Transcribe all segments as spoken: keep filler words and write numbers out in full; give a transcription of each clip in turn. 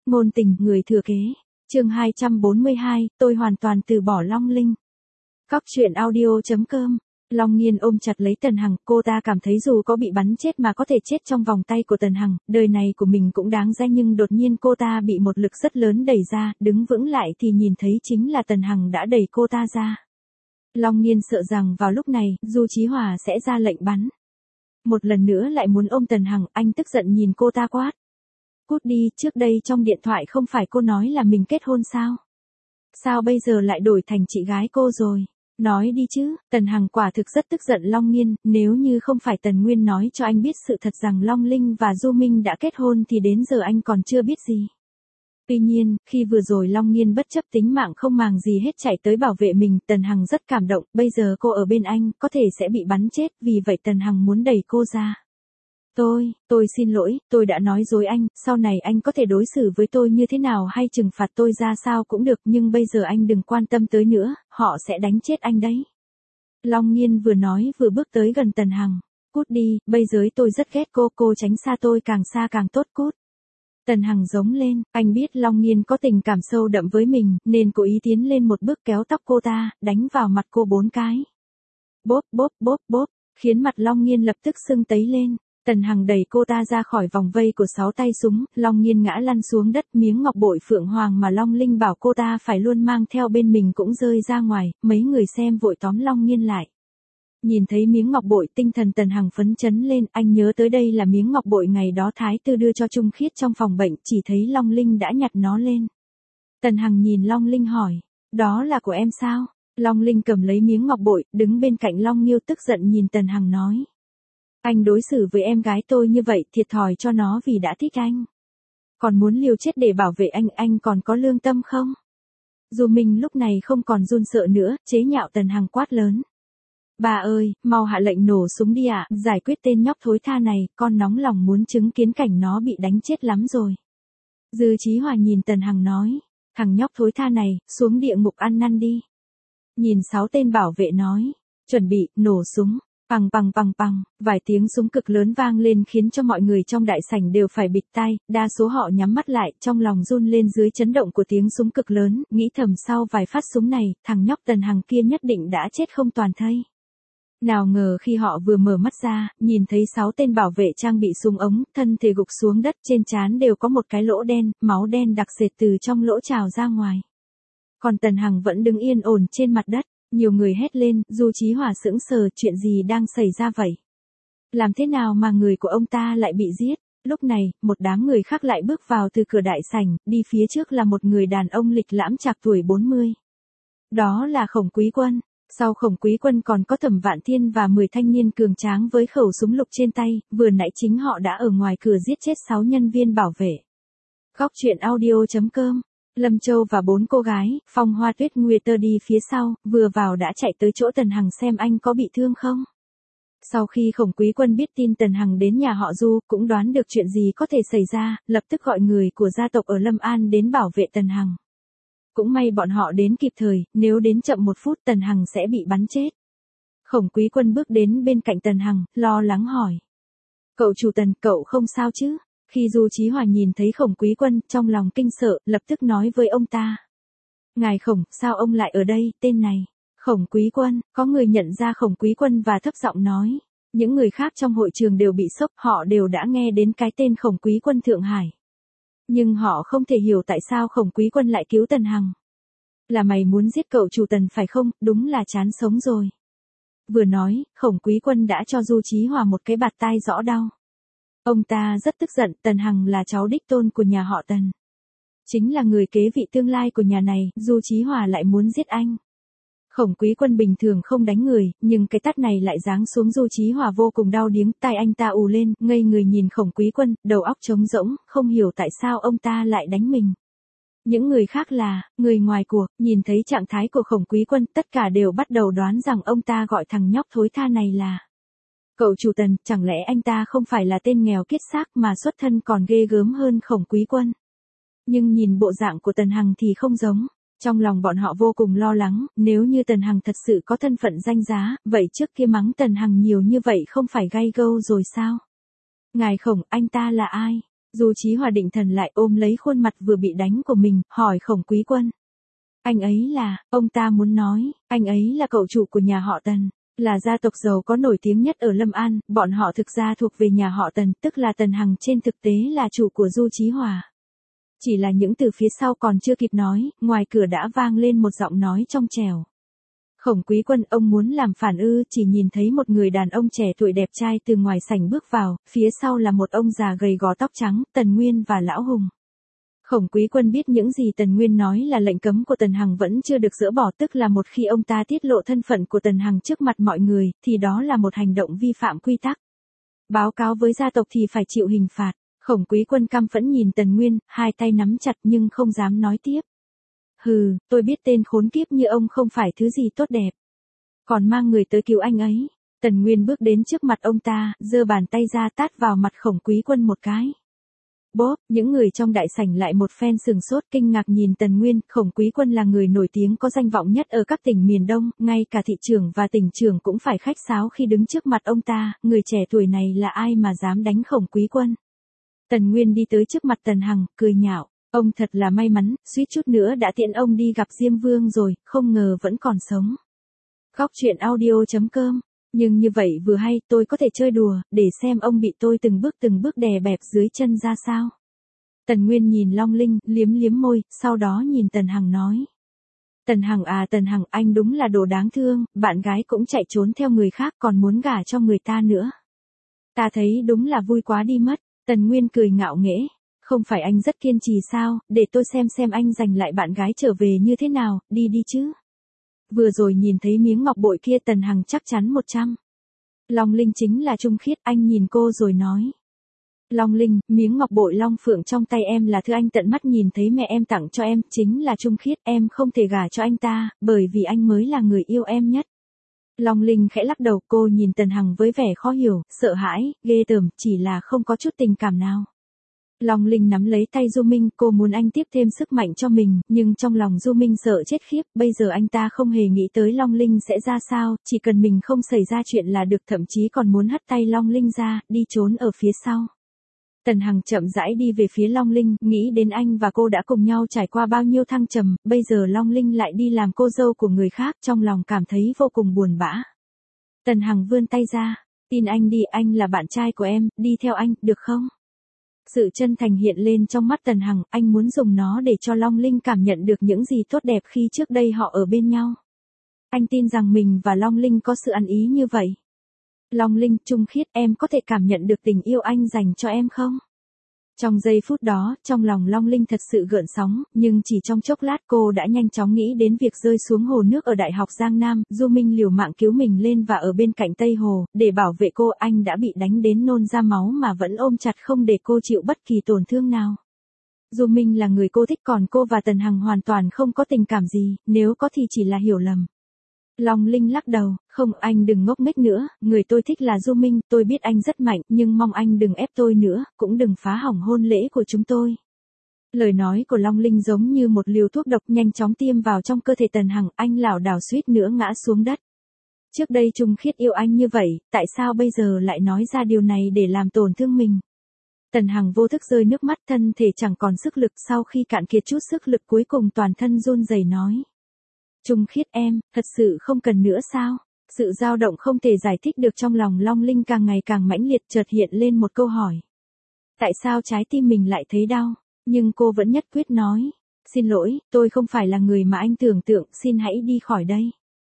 Ngôn tình, người thừa kế. Chương hai trăm bốn mươi hai, tôi hoàn toàn từ bỏ Long Linh. Cóc truyện audio chấm com. Long Nghiên ôm chặt lấy Tần Hằng, cô ta cảm thấy dù có bị bắn chết mà có thể chết trong vòng tay của Tần Hằng, đời này của mình cũng đáng ra, nhưng đột nhiên cô ta bị một lực rất lớn đẩy ra, đứng vững lại thì nhìn thấy chính là Tần Hằng đã đẩy cô ta ra. Long Nghiên sợ rằng vào lúc này, Du Chí Hòa sẽ ra lệnh bắn. Một lần nữa lại muốn ôm Tần Hằng, anh tức giận nhìn cô ta quát. Cút đi, trước đây trong điện thoại không phải cô nói là mình kết hôn sao? Sao bây giờ lại đổi thành chị gái cô rồi? Nói đi chứ. Tần Hằng quả thực rất tức giận Long Nghiên, nếu như không phải Tần Nguyên nói cho anh biết sự thật rằng Long Linh và Du Minh đã kết hôn thì đến giờ anh còn chưa biết gì. Tuy nhiên, khi vừa rồi Long Nghiên bất chấp tính mạng không màng gì hết chạy tới bảo vệ mình, Tần Hằng rất cảm động, bây giờ cô ở bên anh, có thể sẽ bị bắn chết, vì vậy Tần Hằng muốn đẩy cô ra. Tôi, tôi xin lỗi, tôi đã nói dối anh, sau này anh có thể đối xử với tôi như thế nào hay trừng phạt tôi ra sao cũng được, nhưng bây giờ anh đừng quan tâm tới nữa, họ sẽ đánh chết anh đấy. Long Nghiên vừa nói vừa bước tới gần Tần Hằng. Cút đi, bây giờ tôi rất ghét cô, cô tránh xa tôi càng xa càng tốt, cút. Tần Hằng giống lên, anh biết Long Nghiên có tình cảm sâu đậm với mình, nên cố ý tiến lên một bước kéo tóc cô ta, đánh vào mặt cô bốn cái. Bốp bốp bốp bốp, khiến mặt Long Nghiên lập tức sưng tấy lên. Tần Hằng đẩy cô ta ra khỏi vòng vây của sáu tay súng, Long Nghiên ngã lăn xuống đất, miếng ngọc bội phượng hoàng mà Long Linh bảo cô ta phải luôn mang theo bên mình cũng rơi ra ngoài, mấy người xem vội tóm Long Nghiên lại. Nhìn thấy miếng ngọc bội, tinh thần Tần Hằng phấn chấn lên, anh nhớ tới đây là miếng ngọc bội ngày đó Thái Tư đưa cho Trung Khiết trong phòng bệnh, chỉ thấy Long Linh đã nhặt nó lên. Tần Hằng nhìn Long Linh hỏi, đó là của em sao? Long Linh cầm lấy miếng ngọc bội, đứng bên cạnh Long Nghiêu tức giận nhìn Tần Hằng nói. Anh đối xử với em gái tôi như vậy, thiệt thòi cho nó vì đã thích anh. Còn muốn liều chết để bảo vệ anh, anh còn có lương tâm không? Dù mình lúc này không còn run sợ nữa, chế nhạo Tần Hằng quát lớn. Bà ơi, mau hạ lệnh nổ súng đi ạ, giải quyết tên nhóc thối tha này, con nóng lòng muốn chứng kiến cảnh nó bị đánh chết lắm rồi. Dư Chí Hòa nhìn Tần Hằng nói, thằng nhóc thối tha này, xuống địa ngục ăn năn đi. Nhìn sáu tên bảo vệ nói, chuẩn bị, nổ súng. Pằng pằng pằng pằng, vài tiếng súng cực lớn vang lên khiến cho mọi người trong đại sảnh đều phải bịt tai, đa số họ nhắm mắt lại, trong lòng run lên dưới chấn động của tiếng súng cực lớn, nghĩ thầm sau vài phát súng này, thằng nhóc Tần Hằng kia nhất định đã chết không toàn thây. Nào ngờ khi họ vừa mở mắt ra, nhìn thấy sáu tên bảo vệ trang bị súng ống, thân thể gục xuống đất, trên trán đều có một cái lỗ đen, máu đen đặc sệt từ trong lỗ trào ra ngoài. Còn Tần Hằng vẫn đứng yên ổn trên mặt đất. Nhiều người hét lên, Du Chí Hòa sững sờ, chuyện gì đang xảy ra vậy? Làm thế nào mà người của ông ta lại bị giết? Lúc này, một đám người khác lại bước vào từ cửa đại sảnh, đi phía trước là một người đàn ông lịch lãm trạc tuổi bốn mươi. Đó là Khổng Quý Quân. Sau Khổng Quý Quân còn có Thẩm Vạn Thiên và mười thanh niên cường tráng với khẩu súng lục trên tay, vừa nãy chính họ đã ở ngoài cửa giết chết sáu nhân viên bảo vệ. Cóc truyện audio chấm com. Lâm Châu và bốn cô gái, Phong Hoa Tuyết Nguyệt tơ đi phía sau, vừa vào đã chạy tới chỗ Tần Hằng xem anh có bị thương không. Sau khi Khổng Quý Quân biết tin Tần Hằng đến nhà họ Du, cũng đoán được chuyện gì có thể xảy ra, lập tức gọi người của gia tộc ở Lâm An đến bảo vệ Tần Hằng. Cũng may bọn họ đến kịp thời, nếu đến chậm một phút Tần Hằng sẽ bị bắn chết. Khổng Quý Quân bước đến bên cạnh Tần Hằng, lo lắng hỏi. Cậu chủ Tần, cậu không sao chứ? Khi Du Chí Hòa nhìn thấy Khổng Quý Quân, trong lòng kinh sợ, lập tức nói với ông ta. Ngài Khổng, sao ông lại ở đây, tên này? Khổng Quý Quân, có người nhận ra Khổng Quý Quân và thấp giọng nói. Những người khác trong hội trường đều bị sốc, họ đều đã nghe đến cái tên Khổng Quý Quân Thượng Hải. Nhưng họ không thể hiểu tại sao Khổng Quý Quân lại cứu Tần Hằng. Là mày muốn giết cậu chủ Tần phải không, đúng là chán sống rồi. Vừa nói, Khổng Quý Quân đã cho Du Chí Hòa một cái bạt tai rõ đau. Ông ta rất tức giận, Tần Hằng là cháu đích tôn của nhà họ Tần. Chính là người kế vị tương lai của nhà này, Du Chí Hòa lại muốn giết anh. Khổng Quý Quân bình thường không đánh người, nhưng cái tát này lại giáng xuống Du Chí Hòa vô cùng đau điếng, tai anh ta ù lên, ngây người nhìn Khổng Quý Quân, đầu óc trống rỗng, không hiểu tại sao ông ta lại đánh mình. Những người khác là, người ngoài cuộc, nhìn thấy trạng thái của Khổng Quý Quân, tất cả đều bắt đầu đoán rằng ông ta gọi thằng nhóc thối tha này là cậu chủ Tần, chẳng lẽ anh ta không phải là tên nghèo kiết xác mà xuất thân còn ghê gớm hơn Khổng Quý Quân. Nhưng nhìn bộ dạng của Tần Hằng thì không giống. Trong lòng bọn họ vô cùng lo lắng, nếu như Tần Hằng thật sự có thân phận danh giá, vậy trước kia mắng Tần Hằng nhiều như vậy không phải gay gâu rồi sao? Ngài Khổng, anh ta là ai? Du Chí Hòa định thần lại ôm lấy khuôn mặt vừa bị đánh của mình, hỏi Khổng Quý Quân. Anh ấy là, ông ta muốn nói, anh ấy là cậu chủ của nhà họ Tần, là gia tộc giàu có nổi tiếng nhất ở Lâm An, bọn họ thực ra thuộc về nhà họ Tần, tức là Tần Hằng trên thực tế là chủ của Du Chí Hòa. Chỉ là những từ phía sau còn chưa kịp nói, ngoài cửa đã vang lên một giọng nói trong trẻo. Khổng Quý Quân, ông muốn làm phản ư? Chỉ nhìn thấy một người đàn ông trẻ tuổi đẹp trai từ ngoài sảnh bước vào, phía sau là một ông già gầy gò tóc trắng, Tần Nguyên và Lão Hùng. Khổng Quý Quân biết những gì Tần Nguyên nói là lệnh cấm của Tần Hằng vẫn chưa được dỡ bỏ, tức là một khi ông ta tiết lộ thân phận của Tần Hằng trước mặt mọi người, thì đó là một hành động vi phạm quy tắc. Báo cáo với gia tộc thì phải chịu hình phạt. Khổng Quý Quân căm phẫn nhìn Tần Nguyên, hai tay nắm chặt nhưng không dám nói tiếp. Hừ, tôi biết tên khốn kiếp như ông không phải thứ gì tốt đẹp. Còn mang người tới cứu anh ấy. Tần Nguyên bước đến trước mặt ông ta, giơ bàn tay ra tát vào mặt Khổng Quý Quân một cái. Bốp, những người trong đại sảnh lại một phen sừng sốt kinh ngạc nhìn Tần Nguyên. Khổng Quý Quân là người nổi tiếng có danh vọng nhất ở các tỉnh miền Đông, ngay cả thị trưởng và tỉnh trưởng cũng phải khách sáo khi đứng trước mặt ông ta, người trẻ tuổi này là ai mà dám đánh Khổng Quý Quân. Tần Nguyên đi tới trước mặt Tần Hằng, cười nhạo, ông thật là may mắn, suýt chút nữa đã tiễn ông đi gặp Diêm Vương rồi, không ngờ vẫn còn sống. Góc truyện audio chấm com. Nhưng như vậy vừa hay, tôi có thể chơi đùa, để xem ông bị tôi từng bước từng bước đè bẹp dưới chân ra sao. Tần Nguyên nhìn Long Linh, liếm liếm môi, sau đó nhìn Tần Hằng nói. Tần Hằng à Tần Hằng, anh đúng là đồ đáng thương, bạn gái cũng chạy trốn theo người khác còn muốn gả cho người ta nữa. Ta thấy đúng là vui quá đi mất. Tần Nguyên cười ngạo nghễ. Không phải anh rất kiên trì sao, để tôi xem xem anh giành lại bạn gái trở về như thế nào, đi đi chứ. Vừa rồi nhìn thấy miếng ngọc bội kia Tần Hằng chắc chắn một trăm. Long Linh chính là Trung Khiết, anh nhìn cô rồi nói. Long Linh, miếng ngọc bội long phượng trong tay em là thứ anh tận mắt nhìn thấy mẹ em tặng cho em, chính là Trung Khiết, em không thể gả cho anh ta, bởi vì anh mới là người yêu em nhất. Long Linh khẽ lắc đầu, cô nhìn Tần Hằng với vẻ khó hiểu, sợ hãi, ghê tởm, chỉ là không có chút tình cảm nào. Long Linh nắm lấy tay Du Minh, cô muốn anh tiếp thêm sức mạnh cho mình, nhưng trong lòng Du Minh sợ chết khiếp, bây giờ anh ta không hề nghĩ tới Long Linh sẽ ra sao, chỉ cần mình không xảy ra chuyện là được, thậm chí còn muốn hất tay Long Linh ra, đi trốn ở phía sau. Tần Hằng chậm rãi đi về phía Long Linh, nghĩ đến anh và cô đã cùng nhau trải qua bao nhiêu thăng trầm, bây giờ Long Linh lại đi làm cô dâu của người khác, trong lòng cảm thấy vô cùng buồn bã. Tần Hằng vươn tay ra, tin anh đi, anh là bạn trai của em, đi theo anh, được không? Sự chân thành hiện lên trong mắt Tần Hằng, anh muốn dùng nó để cho Long Linh cảm nhận được những gì tốt đẹp khi trước đây họ ở bên nhau. Anh tin rằng mình và Long Linh có sự ăn ý như vậy. Long Linh, Trung Khiết, em có thể cảm nhận được tình yêu anh dành cho em không? Trong giây phút đó, trong lòng Long Linh thật sự gợn sóng, nhưng chỉ trong chốc lát cô đã nhanh chóng nghĩ đến việc rơi xuống hồ nước ở Đại học Giang Nam, Du Minh liều mạng cứu mình lên và ở bên cạnh Tây Hồ, để bảo vệ cô, anh đã bị đánh đến nôn ra máu mà vẫn ôm chặt không để cô chịu bất kỳ tổn thương nào. Du Minh là người cô thích, còn cô và Tần Hằng hoàn toàn không có tình cảm gì, nếu có thì chỉ là hiểu lầm. Long Linh lắc đầu, không, anh đừng ngốc nghếch nữa, người tôi thích là Du Minh, tôi biết anh rất mạnh, nhưng mong anh đừng ép tôi nữa, cũng đừng phá hỏng hôn lễ của chúng tôi. Lời nói của Long Linh giống như một liều thuốc độc nhanh chóng tiêm vào trong cơ thể Tần Hằng, anh lảo đảo suýt nữa ngã xuống đất. Trước đây Trung Khiết yêu anh như vậy, tại sao bây giờ lại nói ra điều này để làm tổn thương mình? Tần Hằng vô thức rơi nước mắt, thân thể chẳng còn sức lực, sau khi cạn kiệt chút sức lực cuối cùng toàn thân run rẩy nói. Trung Khiết em, thật sự không cần nữa sao? Sự dao động không thể giải thích được trong lòng Long Linh càng ngày càng mãnh liệt, chợt hiện lên một câu hỏi. Tại sao trái tim mình lại thấy đau? Nhưng cô vẫn nhất quyết nói. Xin lỗi, tôi không phải là người mà anh tưởng tượng, xin hãy đi khỏi đây.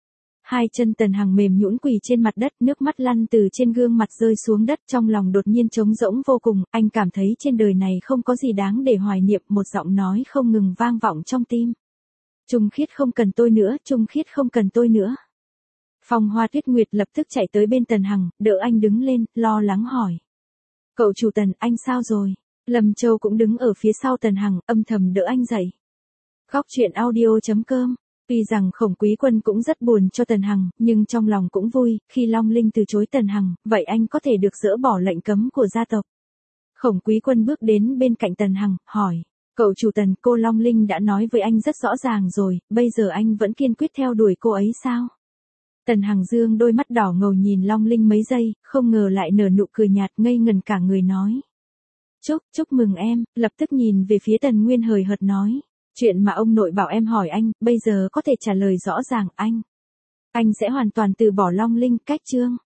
Hai chân Tần Hằng mềm nhũn quỳ trên mặt đất, nước mắt lăn từ trên gương mặt rơi xuống đất, trong lòng đột nhiên trống rỗng vô cùng, anh cảm thấy trên đời này không có gì đáng để hoài niệm, một giọng nói không ngừng vang vọng trong tim. Trung Khiết không cần tôi nữa, Trung Khiết không cần tôi nữa. Phong Hoa Tuyết Nguyệt lập tức chạy tới bên Tần Hằng, đỡ anh đứng lên, lo lắng hỏi. Cậu chủ Tần, anh sao rồi? Lâm Châu cũng đứng ở phía sau Tần Hằng, âm thầm đỡ anh dậy. Góc truyện audio chấm com. Tuy rằng Khổng Quý Quân cũng rất buồn cho Tần Hằng, nhưng trong lòng cũng vui, khi Long Linh từ chối Tần Hằng, vậy anh có thể được dỡ bỏ lệnh cấm của gia tộc. Khổng Quý Quân bước đến bên cạnh Tần Hằng, hỏi. Cậu chủ Tần, cô Long Linh đã nói với anh rất rõ ràng rồi, bây giờ anh vẫn kiên quyết theo đuổi cô ấy sao? Tần Hằng dương đôi mắt đỏ ngầu nhìn Long Linh mấy giây, không ngờ lại nở nụ cười nhạt, ngây ngần cả người nói. Chúc, chúc mừng em, lập tức nhìn về phía Tần Nguyên hời hợt nói. Chuyện mà ông nội bảo em hỏi anh, bây giờ có thể trả lời rõ ràng anh. Anh sẽ hoàn toàn từ bỏ Long Linh, cách Trương.